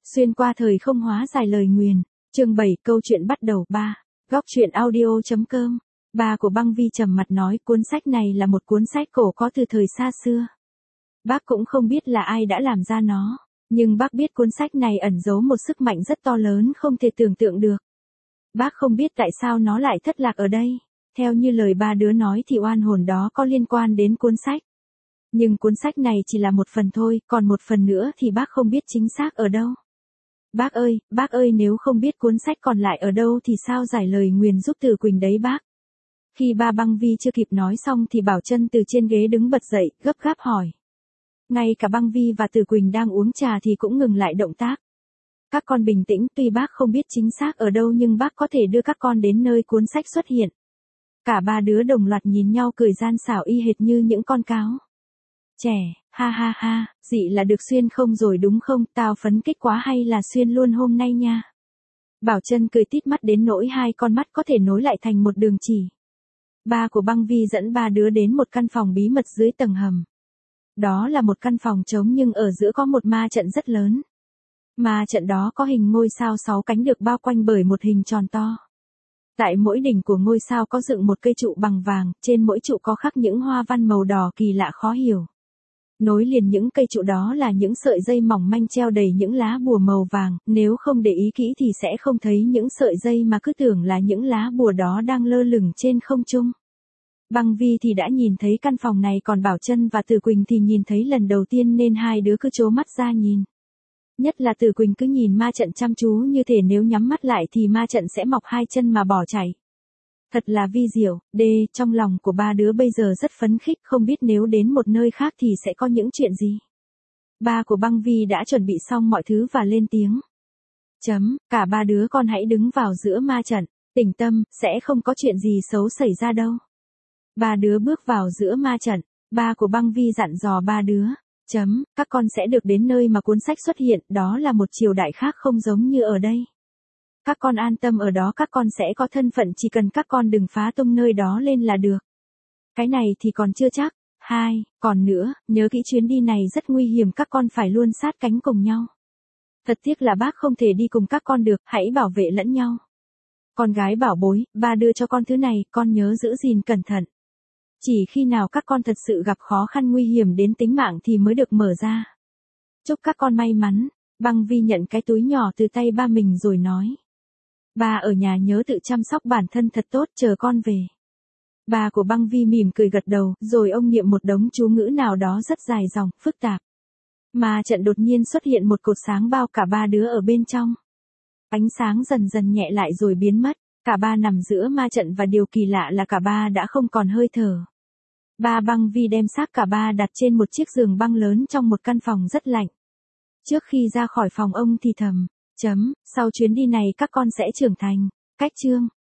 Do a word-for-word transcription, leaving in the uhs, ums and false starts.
Xuyên qua thời không hóa giải lời nguyền. Chương bảy câu chuyện bắt đầu ba. Góc truyện audio.com. Ba của Băng Vi trầm mặt nói cuốn sách này là một cuốn sách cổ có từ thời xa xưa. Bác cũng không biết là ai đã làm ra nó, nhưng bác biết cuốn sách này ẩn giấu một sức mạnh rất to lớn không thể tưởng tượng được. Bác không biết tại sao nó lại thất lạc ở đây. Theo như lời ba đứa nói thì oan hồn đó có liên quan đến cuốn sách. Nhưng cuốn sách này chỉ là một phần thôi, còn một phần nữa thì bác không biết chính xác ở đâu. Bác ơi, bác ơi nếu không biết cuốn sách còn lại ở đâu thì sao giải lời nguyền giúp Từ Quỳnh đấy bác. Khi ba Băng Vi chưa kịp nói xong thì Bảo Trân từ trên ghế đứng bật dậy, gấp gáp hỏi. Ngay cả Băng Vi và Từ Quỳnh đang uống trà thì cũng ngừng lại động tác. Các con bình tĩnh, tuy bác không biết chính xác ở đâu nhưng bác có thể đưa các con đến nơi cuốn sách xuất hiện. Cả ba đứa đồng loạt nhìn nhau cười gian xảo y hệt như những con cáo trẻ, ha ha ha, dị là được xuyên không rồi đúng không, tao phấn khích quá hay là xuyên luôn hôm nay nha. Bảo Trân cười tít mắt đến nỗi hai con mắt có thể nối lại thành một đường chỉ. Ba của Băng Vi dẫn ba đứa đến một căn phòng bí mật dưới tầng hầm. Đó là một căn phòng trống nhưng ở giữa có một ma trận rất lớn. Ma trận đó có hình ngôi sao sáu cánh được bao quanh bởi một hình tròn to. Tại mỗi đỉnh của ngôi sao có dựng một cây trụ bằng vàng, trên mỗi trụ có khắc những hoa văn màu đỏ kỳ lạ khó hiểu. Nối liền những cây trụ đó là những sợi dây mỏng manh treo đầy những lá bùa màu vàng, nếu không để ý kỹ thì sẽ không thấy những sợi dây mà cứ tưởng là những lá bùa đó đang lơ lửng trên không trung. Băng Vi thì đã nhìn thấy căn phòng này, còn Bảo Trân và Từ Quỳnh thì nhìn thấy lần đầu tiên nên hai đứa cứ trố mắt ra nhìn. Nhất là Từ Quỳnh cứ nhìn ma trận chăm chú như thể nếu nhắm mắt lại thì ma trận sẽ mọc hai chân mà bỏ chạy. Thật là vi diệu, đê, trong lòng của ba đứa bây giờ rất phấn khích, không biết nếu đến một nơi khác thì sẽ có những chuyện gì. Ba của Băng Vi đã chuẩn bị xong mọi thứ và lên tiếng. Chấm, cả ba đứa con hãy đứng vào giữa ma trận, tỉnh tâm, sẽ không có chuyện gì xấu xảy ra đâu. Ba đứa bước vào giữa ma trận, ba của Băng Vi dặn dò ba đứa. Chấm, các con sẽ được đến nơi mà cuốn sách xuất hiện, đó là một triều đại khác không giống như ở đây. Các con an tâm ở đó, các con sẽ có thân phận, chỉ cần các con đừng phá tung nơi đó lên là được. Cái này thì còn chưa chắc. Hai, còn nữa, nhớ kỹ chuyến đi này rất nguy hiểm, các con phải luôn sát cánh cùng nhau. Thật tiếc là bác không thể đi cùng các con được, hãy bảo vệ lẫn nhau. Con gái bảo bối, ba đưa cho con thứ này, con nhớ giữ gìn cẩn thận. Chỉ khi nào các con thật sự gặp khó khăn nguy hiểm đến tính mạng thì mới được mở ra. Chúc các con may mắn. Băng Vi nhận cái túi nhỏ từ tay ba mình rồi nói. Ba ở nhà nhớ tự chăm sóc bản thân thật tốt, chờ con về. Ba của Băng Vi mỉm cười gật đầu, rồi ông niệm một đống chú ngữ nào đó rất dài dòng, phức tạp. Mà trận đột nhiên xuất hiện một cột sáng bao cả ba đứa ở bên trong. Ánh sáng dần dần nhẹ lại rồi biến mất. Cả ba nằm giữa ma trận và điều kỳ lạ là cả ba đã không còn hơi thở. Ba Băng Vi đem xác cả ba đặt trên một chiếc giường băng lớn trong một căn phòng rất lạnh. Trước khi ra khỏi phòng ông thì thầm, chấm, sau chuyến đi này các con sẽ trưởng thành. Cách chương.